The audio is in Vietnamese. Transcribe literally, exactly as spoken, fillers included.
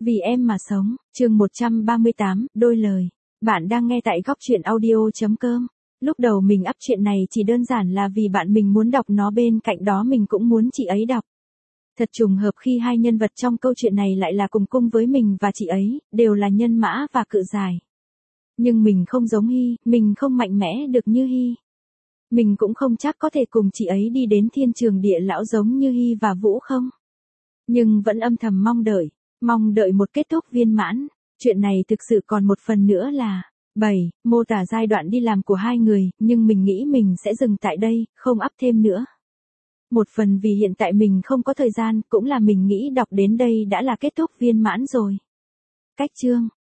Vì em mà sống, chương một trăm ba mươi tám, đôi lời. Bạn đang nghe tại góc truyện audio.com. Lúc đầu mình up chuyện này chỉ đơn giản là vì bạn mình muốn đọc nó, bên cạnh đó mình cũng muốn chị ấy đọc. Thật trùng hợp khi hai nhân vật trong câu chuyện này lại là cùng cung với mình và chị ấy, đều là nhân mã và cự giải. Nhưng mình không giống Hy, mình không mạnh mẽ được như Hy. Mình cũng không chắc có thể cùng chị ấy đi đến thiên trường địa lão giống như Hy và Vũ không. Nhưng vẫn âm thầm mong đợi. Mong đợi một kết thúc viên mãn. Chuyện này thực sự còn một phần nữa là bảy. Mô tả giai đoạn đi làm của hai người, nhưng mình nghĩ mình sẽ dừng tại đây, không up thêm nữa. Một phần vì hiện tại mình không có thời gian, cũng là mình nghĩ đọc đến đây đã là kết thúc viên mãn rồi. Cách chương.